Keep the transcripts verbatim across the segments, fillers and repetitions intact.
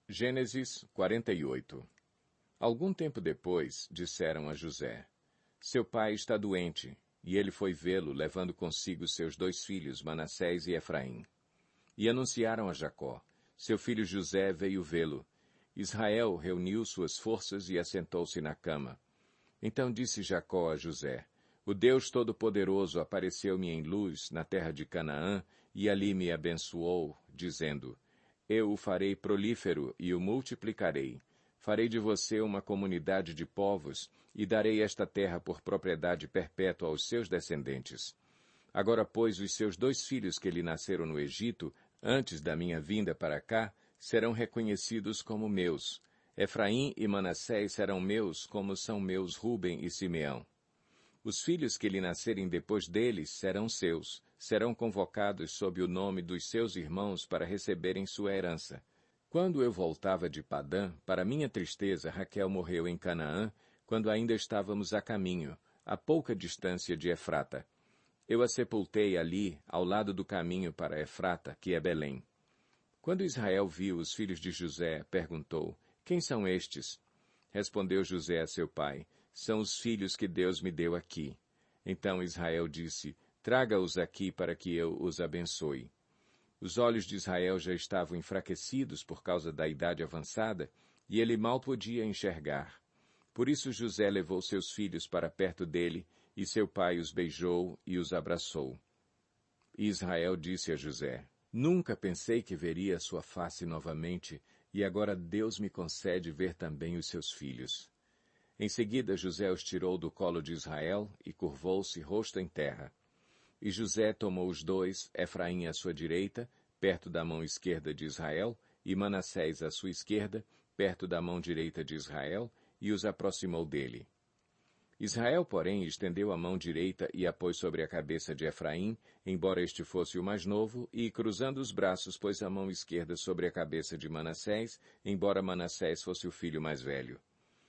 Gênesis quarenta e oito. Algum tempo depois, disseram a José: Seu pai está doente, e ele foi vê-lo, levando consigo seus dois filhos, Manassés e Efraim. E anunciaram a Jacó: Seu filho José veio vê-lo. Israel reuniu suas forças e assentou-se na cama. Então disse Jacó a José: O Deus Todo-Poderoso apareceu-me em luz na terra de Canaã, e ali me abençoou, dizendo: Eu o farei prolífero e o multiplicarei. Farei de você uma comunidade de povos, e darei esta terra por propriedade perpétua aos seus descendentes. Agora, pois, os seus dois filhos que lhe nasceram no Egito, antes da minha vinda para cá, serão reconhecidos como meus. Efraim e Manassés serão meus, como são meus Rúben e Simeão. Os filhos que lhe nascerem depois deles serão seus, serão convocados sob o nome dos seus irmãos para receberem sua herança. Quando eu voltava de Padã, para minha tristeza, Raquel morreu em Canaã, quando ainda estávamos a caminho, a pouca distância de Efrata. Eu a sepultei ali, ao lado do caminho para Efrata, que é Belém. Quando Israel viu os filhos de José, perguntou: Quem são estes? Respondeu José a seu pai: São os filhos que Deus me deu aqui. Então Israel disse: Traga-os aqui para que eu os abençoe. Os olhos de Israel já estavam enfraquecidos por causa da idade avançada, e ele mal podia enxergar. Por isso José levou seus filhos para perto dele, e seu pai os beijou e os abraçou. E Israel disse a José: Nunca pensei que veria sua face novamente, e agora Deus me concede ver também os seus filhos. Em seguida José os tirou do colo de Israel e curvou-se rosto em terra. E José tomou os dois, Efraim à sua direita, perto da mão esquerda de Israel, e Manassés à sua esquerda, perto da mão direita de Israel, e os aproximou dele. Israel, porém, estendeu a mão direita e a pôs sobre a cabeça de Efraim, embora este fosse o mais novo, e, cruzando os braços, pôs a mão esquerda sobre a cabeça de Manassés, embora Manassés fosse o filho mais velho.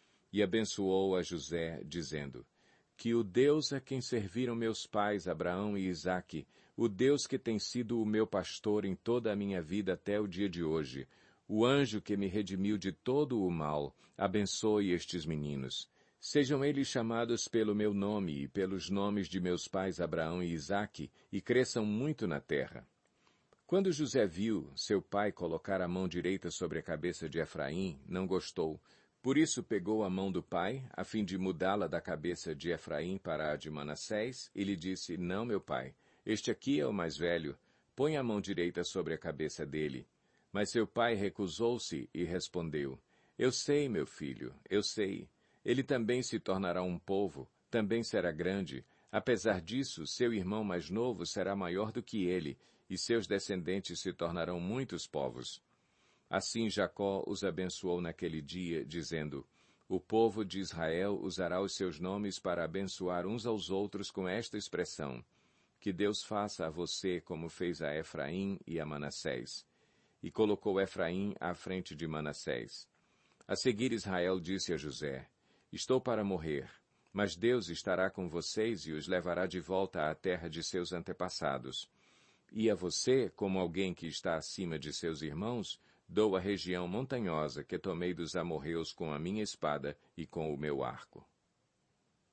E abençoou a José, dizendo: Que o Deus a quem serviram meus pais, Abraão e Isaque, o Deus que tem sido o meu pastor em toda a minha vida até o dia de hoje, o anjo que me redimiu de todo o mal, abençoe estes meninos. Sejam eles chamados pelo meu nome e pelos nomes de meus pais Abraão e Isaque, e cresçam muito na terra. Quando José viu seu pai colocar a mão direita sobre a cabeça de Efraim, não gostou. Por isso pegou a mão do pai, a fim de mudá-la da cabeça de Efraim para a de Manassés, e lhe disse: Não, meu pai, este aqui é o mais velho, põe a mão direita sobre a cabeça dele. Mas seu pai recusou-se e respondeu: Eu sei, meu filho, eu sei. Ele também se tornará um povo, também será grande. Apesar disso, seu irmão mais novo será maior do que ele, e seus descendentes se tornarão muitos povos. Assim Jacó os abençoou naquele dia, dizendo: O povo de Israel usará os seus nomes para abençoar uns aos outros com esta expressão: Que Deus faça a você como fez a Efraim e a Manassés. E colocou Efraim à frente de Manassés. A seguir Israel disse a José: Estou para morrer, mas Deus estará com vocês e os levará de volta à terra de seus antepassados. E a você, como alguém que está acima de seus irmãos, dou a região montanhosa que tomei dos amorreus com a minha espada e com o meu arco.